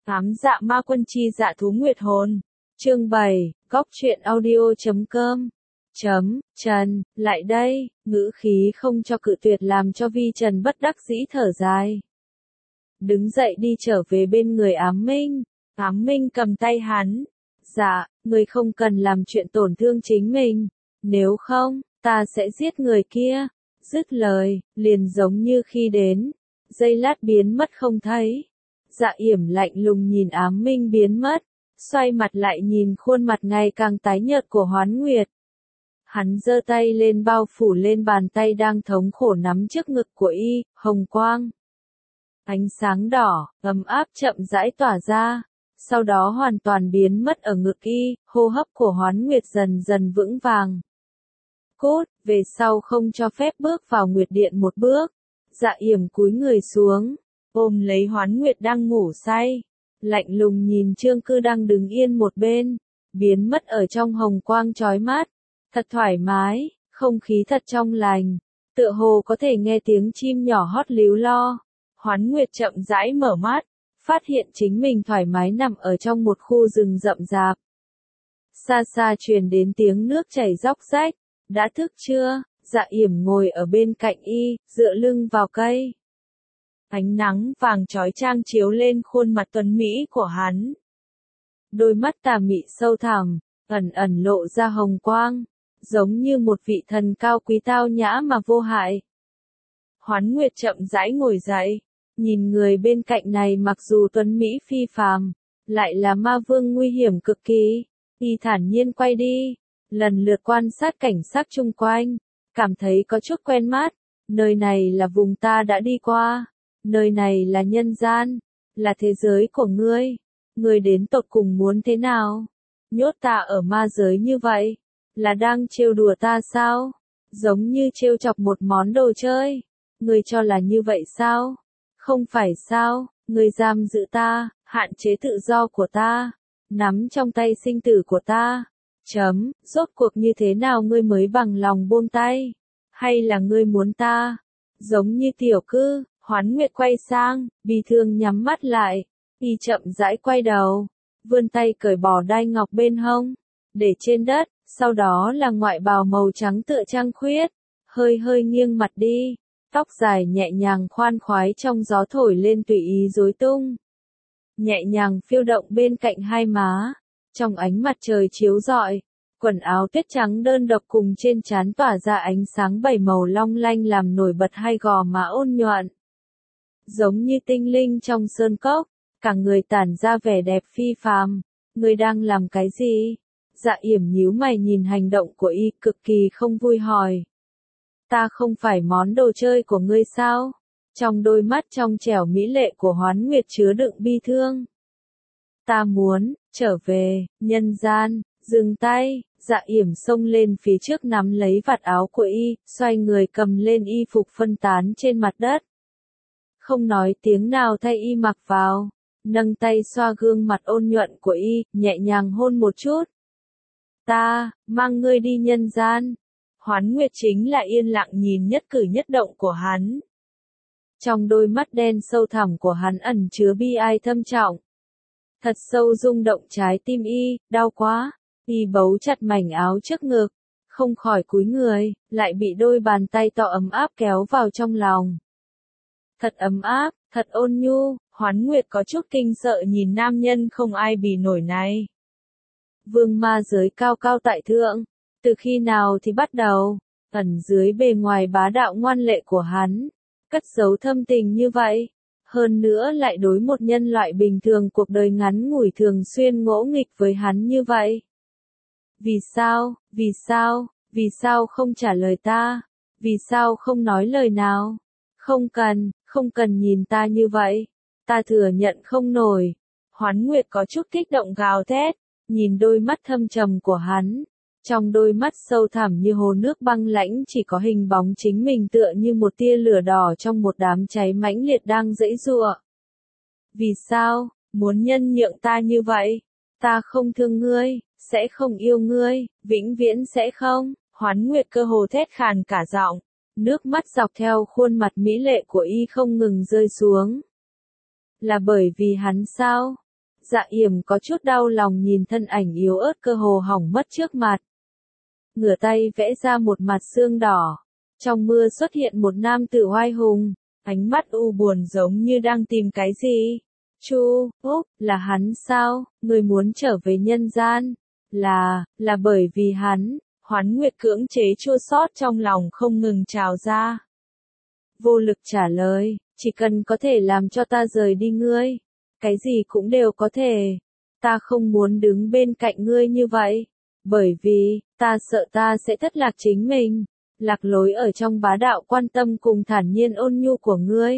Ám dạ ma quân chi dạ thú nguyệt hồn. Chương 7, góc truyện audio.com. Trần, lại đây, ngữ khí không cho cự tuyệt làm cho Vi Trần bất đắc dĩ thở dài. Đứng dậy đi trở về bên người Ám Minh. Ám Minh cầm tay hắn. Dạ, người không cần làm chuyện tổn thương chính mình. Nếu không, ta sẽ giết người kia. Dứt lời, liền giống như khi đến. Giây lát biến mất không thấy. Dạ yểm lạnh lùng nhìn Ám Minh biến mất. Xoay mặt lại nhìn khuôn mặt ngày càng tái nhợt của Hoán Nguyệt. Hắn giơ tay lên bao phủ lên bàn tay đang thống khổ nắm trước ngực của y, hồng quang. Ánh sáng đỏ, ấm áp chậm rãi tỏa ra, sau đó hoàn toàn biến mất ở ngực y, hô hấp của Hoán Nguyệt dần dần vững vàng. Cốt, về sau không cho phép bước vào Nguyệt Điện một bước. Dạ yểm cúi người xuống, ôm lấy Hoán Nguyệt đang ngủ say. Lạnh lùng nhìn Trương Cư đang đứng yên một bên, biến mất ở trong hồng quang chói mắt. Thật thoải mái, không khí thật trong lành, tựa hồ có thể nghe tiếng chim nhỏ hót líu lo. Hoán Nguyệt chậm rãi mở mắt, phát hiện chính mình thoải mái nằm ở trong một khu rừng rậm rạp. Xa xa truyền đến tiếng nước chảy róc rách. Đã thức chưa? Dạ yểm ngồi ở bên cạnh y, dựa lưng vào cây. Ánh nắng vàng chói chang chiếu lên khuôn mặt tuấn mỹ của hắn. Đôi mắt tà mị sâu thẳm, ẩn ẩn lộ ra hồng quang, giống như một vị thần cao quý tao nhã mà vô hại. Hoán Nguyệt chậm rãi ngồi dậy, nhìn người bên cạnh này mặc dù tuấn mỹ phi phàm, lại là ma vương nguy hiểm cực kỳ. Y thản nhiên quay đi, lần lượt quan sát cảnh sắc chung quanh, cảm thấy có chút quen mắt. Nơi này là vùng ta đã đi qua. Nơi này là nhân gian, là thế giới của ngươi. Ngươi đến tột cùng muốn thế nào? Nhốt ta ở ma giới như vậy, là đang trêu đùa ta sao? Giống như trêu chọc một món đồ chơi. Ngươi cho là như vậy sao? Không phải sao? Ngươi giam giữ ta, hạn chế tự do của ta, nắm trong tay sinh tử của ta. Rốt cuộc như thế nào ngươi mới bằng lòng buông tay? Hay là ngươi muốn ta? Giống như Tiểu Cư. Hoán Nguyệt quay sang, bi thương nhắm mắt lại, y chậm rãi quay đầu, vươn tay cởi bỏ đai ngọc bên hông, để trên đất, sau đó là ngoại bào màu trắng tựa trăng khuyết, hơi hơi nghiêng mặt đi, tóc dài nhẹ nhàng khoan khoái trong gió thổi lên tùy ý rối tung, nhẹ nhàng phiêu động bên cạnh hai má, trong ánh mặt trời chiếu rọi. Quần áo tuyết trắng đơn độc cùng trên trán tỏa ra ánh sáng bảy màu long lanh làm nổi bật hai gò má ôn nhuận. Giống như tinh linh trong sơn cốc, cả người tản ra vẻ đẹp phi phàm. Ngươi đang làm cái gì? Dạ yểm nhíu mày nhìn hành động của y, cực kỳ không vui hỏi. Ta không phải món đồ chơi của ngươi sao? Trong đôi mắt trong trẻo mỹ lệ của Hoán Nguyệt chứa đựng bi thương. Ta muốn trở về nhân gian. Dừng tay. Dạ yểm xông lên phía trước nắm lấy vạt áo của y, xoay người cầm lên y phục phân tán trên mặt đất. Không nói tiếng nào thay y mặc vào, nâng tay xoa gương mặt ôn nhuận của y, nhẹ nhàng hôn một chút. Ta, mang ngươi đi nhân gian. Hoán Nguyệt chính là yên lặng nhìn nhất cử nhất động của hắn. Trong đôi mắt đen sâu thẳm của hắn ẩn chứa bi ai thâm trọng. Thật sâu rung động trái tim y, đau quá. Y bấu chặt mảnh áo trước ngực, không khỏi cúi người, lại bị đôi bàn tay to ấm áp kéo vào trong lòng. Thật ấm áp, thật ôn nhu. Hoán Nguyệt có chút kinh sợ nhìn nam nhân không ai bì nổi này. Vương ma giới cao cao tại thượng, từ khi nào thì bắt đầu, ẩn dưới bề ngoài bá đạo ngoan lệ của hắn, cất giấu thâm tình như vậy. Hơn nữa lại đối một nhân loại bình thường cuộc đời ngắn ngủi thường xuyên ngỗ nghịch với hắn như vậy. Vì sao không trả lời ta? Vì sao không nói lời nào? Không cần nhìn ta như vậy. Ta thừa nhận không nổi. Hoán Nguyệt có chút kích động gào thét, nhìn đôi mắt thâm trầm của hắn. Trong đôi mắt sâu thẳm như hồ nước băng lãnh chỉ có hình bóng chính mình tựa như một tia lửa đỏ trong một đám cháy mãnh liệt đang giãy giụa. Vì sao, muốn nhân nhượng ta như vậy? Ta không thương ngươi, sẽ không yêu ngươi, vĩnh viễn sẽ không. Hoán Nguyệt cơ hồ thét khàn cả giọng, nước mắt dọc theo khuôn mặt mỹ lệ của y không ngừng rơi xuống. Là bởi vì hắn sao? Dạ yểm có chút đau lòng nhìn thân ảnh yếu ớt cơ hồ hỏng mất trước mặt. Ngửa tay vẽ ra một mặt xương đỏ. Trong mưa xuất hiện một nam tử oai hùng, ánh mắt u buồn giống như đang tìm cái gì. Chu, Úc, là hắn sao, người muốn trở về nhân gian? Là bởi vì hắn, Hoán Nguyệt cưỡng chế chua xót trong lòng không ngừng trào ra. Vô lực trả lời, chỉ cần có thể làm cho ta rời đi ngươi, cái gì cũng đều có thể. Ta không muốn đứng bên cạnh ngươi như vậy, bởi vì, ta sợ ta sẽ thất lạc chính mình, lạc lối ở trong bá đạo quan tâm cùng thản nhiên ôn nhu của ngươi.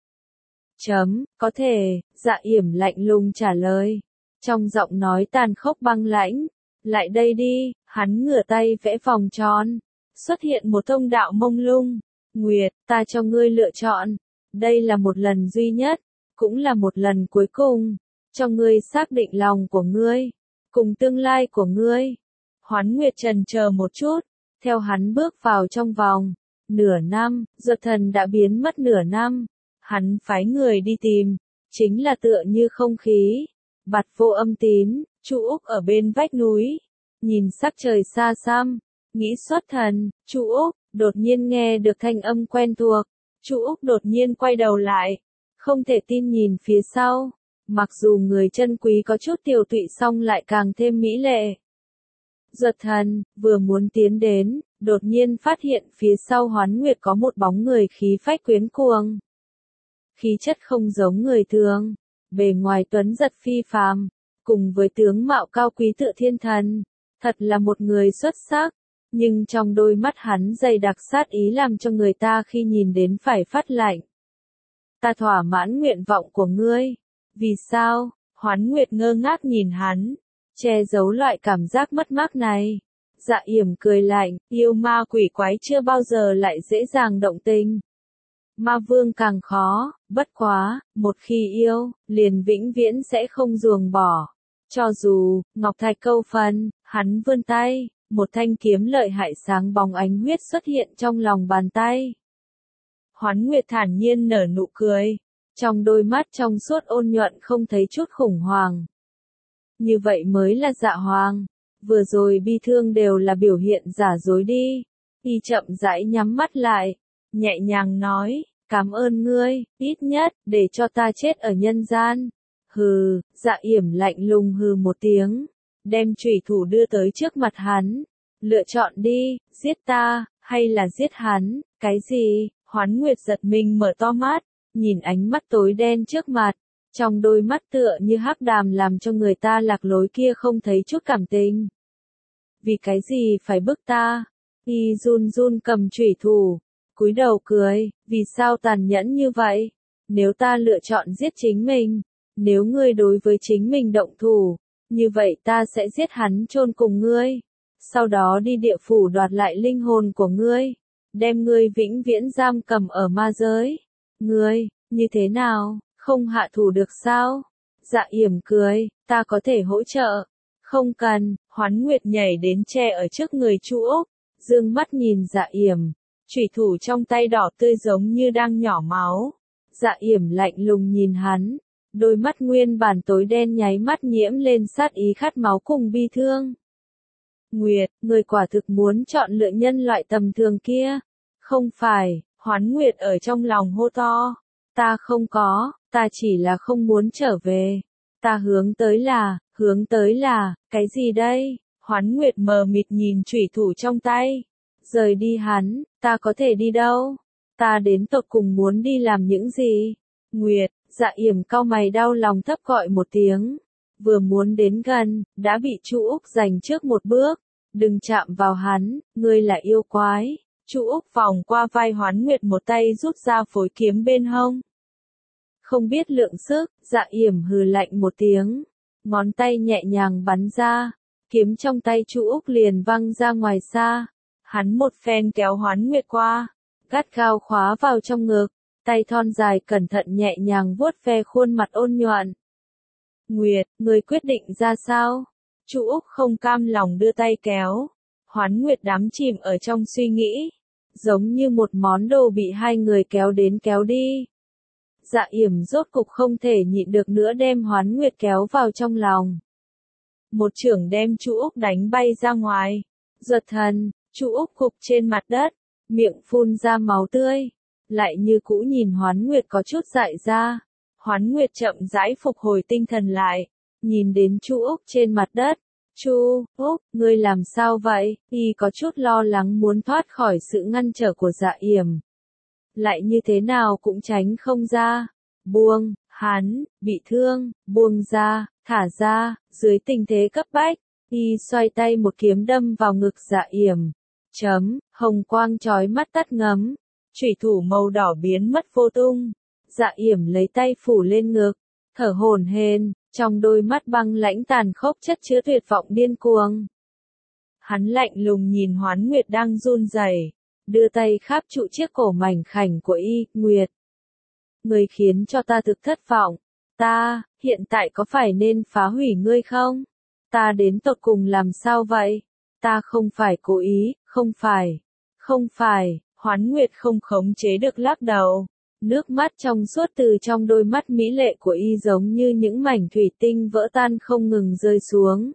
Có thể, Dạ yểm lạnh lùng trả lời, trong giọng nói tàn khốc băng lãnh. Lại đây đi, hắn ngửa tay vẽ vòng tròn, xuất hiện một thông đạo mông lung. Nguyệt, ta cho ngươi lựa chọn, đây là một lần duy nhất, cũng là một lần cuối cùng, cho ngươi xác định lòng của ngươi, cùng tương lai của ngươi. Hoán Nguyệt trần chờ một chút, theo hắn bước vào trong vòng, nửa năm, Duật Thần đã biến mất nửa năm, hắn phái người đi tìm, chính là tựa như không khí, bạt vô âm tín. Chu Úc ở bên vách núi, nhìn sắc trời xa xăm, nghĩ xuất thần. Chu Úc đột nhiên nghe được thanh âm quen thuộc. Chu Úc đột nhiên quay đầu lại, không thể tin nhìn phía sau. Mặc dù người chân quý có chút tiều tụy song lại càng thêm mỹ lệ. Duật Thần vừa muốn tiến đến, đột nhiên phát hiện phía sau Hoán Nguyệt có một bóng người khí phách quyến cuồng. Khí chất không giống người thường, bề ngoài tuấn giật phi phàm, cùng với tướng mạo cao quý tựa thiên thần, thật là một người xuất sắc, nhưng trong đôi mắt hắn dày đặc sát ý làm cho người ta khi nhìn đến phải phát lạnh. Ta thỏa mãn nguyện vọng của ngươi. Vì sao? Hoán Nguyệt ngơ ngác nhìn hắn, che giấu loại cảm giác mất mát này. Dạ yểm cười lạnh, yêu ma quỷ quái chưa bao giờ lại dễ dàng động tình. Ma vương càng khó, bất quá, một khi yêu, liền vĩnh viễn sẽ không ruồng bỏ. Cho dù, ngọc thạch câu phần, hắn vươn tay, một thanh kiếm lợi hại sáng bóng ánh huyết xuất hiện trong lòng bàn tay. Hoán Nguyệt thản nhiên nở nụ cười, trong đôi mắt trong suốt ôn nhuận không thấy chút khủng hoảng. Như vậy mới là Dạ Hoàng, vừa rồi bi thương đều là biểu hiện giả dối đi. Y chậm rãi nhắm mắt lại, nhẹ nhàng nói, cảm ơn ngươi, ít nhất, để cho ta chết ở nhân gian. Hừ, Dạ yểm lạnh lùng hừ một tiếng, đem chủy thủ đưa tới trước mặt hắn. Lựa chọn đi, giết ta, hay là giết hắn, cái gì? Hoán Nguyệt giật mình mở to mắt, nhìn ánh mắt tối đen trước mặt, trong đôi mắt tựa như hắc đàm làm cho người ta lạc lối kia không thấy chút cảm tình. Vì cái gì phải bức ta? Y run run cầm chủy thủ, cúi đầu cười, vì sao tàn nhẫn như vậy? Nếu ta lựa chọn giết chính mình, nếu ngươi đối với chính mình động thủ, như vậy ta sẽ giết hắn chôn cùng ngươi, sau đó đi địa phủ đoạt lại linh hồn của ngươi, đem ngươi vĩnh viễn giam cầm ở ma giới. Ngươi, như thế nào, không hạ thủ được sao? Dạ yểm cười, ta có thể hỗ trợ. Không cần. Hoán Nguyệt nhảy đến che ở trước người Chu Úc, dương mắt nhìn Dạ yểm, chủy thủ trong tay đỏ tươi giống như đang nhỏ máu. Dạ yểm lạnh lùng nhìn hắn, đôi mắt nguyên bản tối đen nháy mắt nhiễm lên sát ý khát máu cùng bi thương. Nguyệt, người quả thực muốn chọn lựa nhân loại tầm thường kia. Không phải, Hoán Nguyệt ở trong lòng hô to. Ta không có, ta chỉ là không muốn trở về. Ta hướng tới là, cái gì đây? Hoán Nguyệt mờ mịt nhìn chủy thủ trong tay. Rời đi hắn, ta có thể đi đâu? Ta đến tột cùng muốn đi làm những gì? Nguyệt, Dạ yểm cau mày đau lòng thấp gọi một tiếng. Vừa muốn đến gần, đã bị Chu Úc giành trước một bước. Đừng chạm vào hắn, ngươi là yêu quái. Chu Úc vòng qua vai Hoán Nguyệt một tay rút ra phối kiếm bên hông. Không biết lượng sức, Dạ yểm hừ lạnh một tiếng. Ngón tay nhẹ nhàng bắn ra. Kiếm trong tay Chu Úc liền văng ra ngoài xa. Hắn một phen kéo Hoán Nguyệt qua, gắt gao khóa vào trong ngực. Tay thon dài cẩn thận nhẹ nhàng vuốt ve khuôn mặt ôn nhuận. Nguyệt, người quyết định ra sao? Chu Úc không cam lòng đưa tay kéo. Hoán Nguyệt đắm chìm ở trong suy nghĩ, giống như một món đồ bị hai người kéo đến kéo đi. Dạ Yểm rốt cục không thể nhịn được nữa đem Hoán Nguyệt kéo vào trong lòng. Một chưởng đem Chu Úc đánh bay ra ngoài. Giật thần, Chu Úc gục trên mặt đất, miệng phun ra máu tươi. Lại như cũ nhìn Hoán Nguyệt có chút dại ra. Hoán Nguyệt chậm rãi phục hồi tinh thần lại, nhìn đến Chu Úc trên mặt đất. Chu Úc, ngươi làm sao vậy? Y có chút lo lắng muốn thoát khỏi sự ngăn trở của Dạ Yểm. Lại như thế nào cũng tránh không ra. Buông, hắn, bị thương, buông ra, thả ra, dưới tình thế cấp bách. Y xoay tay một kiếm đâm vào ngực Dạ Yểm. Hồng quang chói mắt tắt ngấm. Chủy thủ màu đỏ biến mất vô tung. Dạ Yểm lấy tay phủ lên ngực, thở hổn hển, trong đôi mắt băng lãnh tàn khốc chất chứa tuyệt vọng điên cuồng. Hắn lạnh lùng nhìn Hoán Nguyệt đang run rẩy, đưa tay kháp trụ chiếc cổ mảnh khảnh của y. Nguyệt, ngươi khiến cho ta thực thất vọng. Ta, hiện tại có phải nên phá hủy ngươi không? Ta đến tột cùng làm sao vậy? Ta không phải cố ý, không phải. Hoán Nguyệt không khống chế được lắc đầu. Nước mắt trong suốt từ trong đôi mắt mỹ lệ của y giống như những mảnh thủy tinh vỡ tan không ngừng rơi xuống.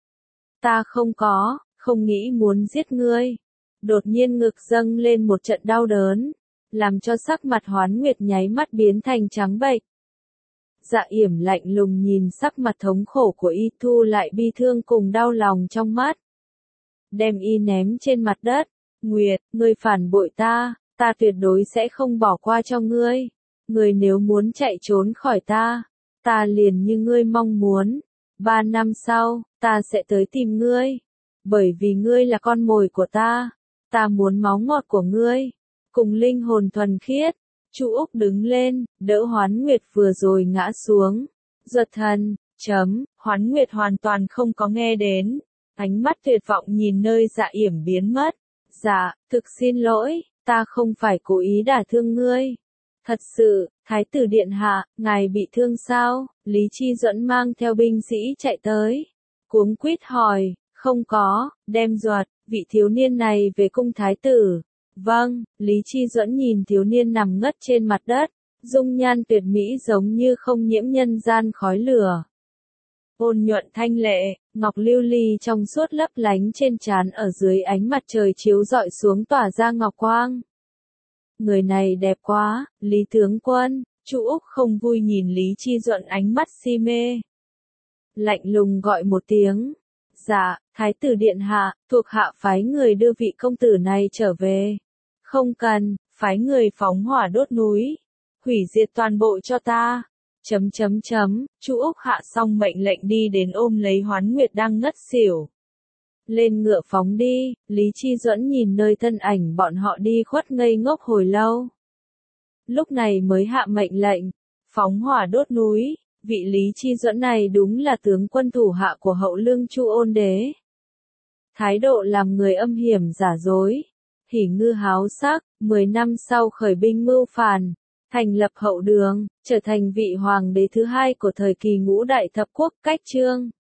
Ta không nghĩ muốn giết ngươi. Đột nhiên ngực dâng lên một trận đau đớn, làm cho sắc mặt Hoán Nguyệt nháy mắt biến thành trắng bệch. Dạ Yểm lạnh lùng nhìn sắc mặt thống khổ của y, thu lại bi thương cùng đau lòng trong mắt. Đem y ném trên mặt đất. Nguyệt, ngươi phản bội ta. Ta tuyệt đối sẽ không bỏ qua cho ngươi. Ngươi nếu muốn chạy trốn khỏi ta liền như ngươi mong muốn. 3 năm sau, ta sẽ tới tìm ngươi. Bởi vì ngươi là con mồi của ta. Ta muốn máu ngọt của ngươi. Cùng linh hồn thuần khiết. Chu Úc đứng lên, đỡ Hoán Nguyệt vừa rồi ngã xuống. Giật thần, Hoán Nguyệt hoàn toàn không có nghe đến. Ánh mắt tuyệt vọng nhìn nơi Dạ Yểm biến mất. Dạ, thực xin lỗi. Ta không phải cố ý đả thương ngươi. Thật sự, Thái tử điện hạ, ngài bị thương sao? Lý Chi Duẫn mang theo binh sĩ chạy tới. Cuống quýt hỏi, không có, đem ruột, vị thiếu niên này về cung thái tử. Vâng, Lý Chi Duẫn nhìn thiếu niên nằm ngất trên mặt đất. Dung nhan tuyệt mỹ giống như không nhiễm nhân gian khói lửa. Ôn nhuận thanh lệ, ngọc lưu ly trong suốt lấp lánh trên trán ở dưới ánh mặt trời chiếu rọi xuống tỏa ra ngọc quang. Người này đẹp quá, Lý tướng quân. Chu Úc không vui nhìn Lý Chi Duẫn ánh mắt si mê. Lạnh lùng gọi một tiếng. Dạ, Thái tử điện hạ, thuộc hạ phái người đưa vị công tử này trở về. Không cần, phái người phóng hỏa đốt núi. Hủy diệt toàn bộ cho ta. Chu Úc hạ xong mệnh lệnh đi đến ôm lấy Hoán Nguyệt đang ngất xỉu. Lên ngựa phóng đi. Lý Chi Duẫn nhìn nơi thân ảnh bọn họ đi khuất ngây ngốc hồi lâu. Lúc này mới hạ mệnh lệnh. Phóng hỏa đốt núi. Vị Lý Chi Duẫn này đúng là tướng quân thủ hạ của hậu lương Chu Ôn đế. Thái độ làm người âm hiểm giả dối. Hỉ ngư háo sắc, 10 năm sau khởi binh mưu phản. Thành lập hậu đường, trở thành vị hoàng đế thứ 2 của thời kỳ ngũ đại thập quốc. Cách chương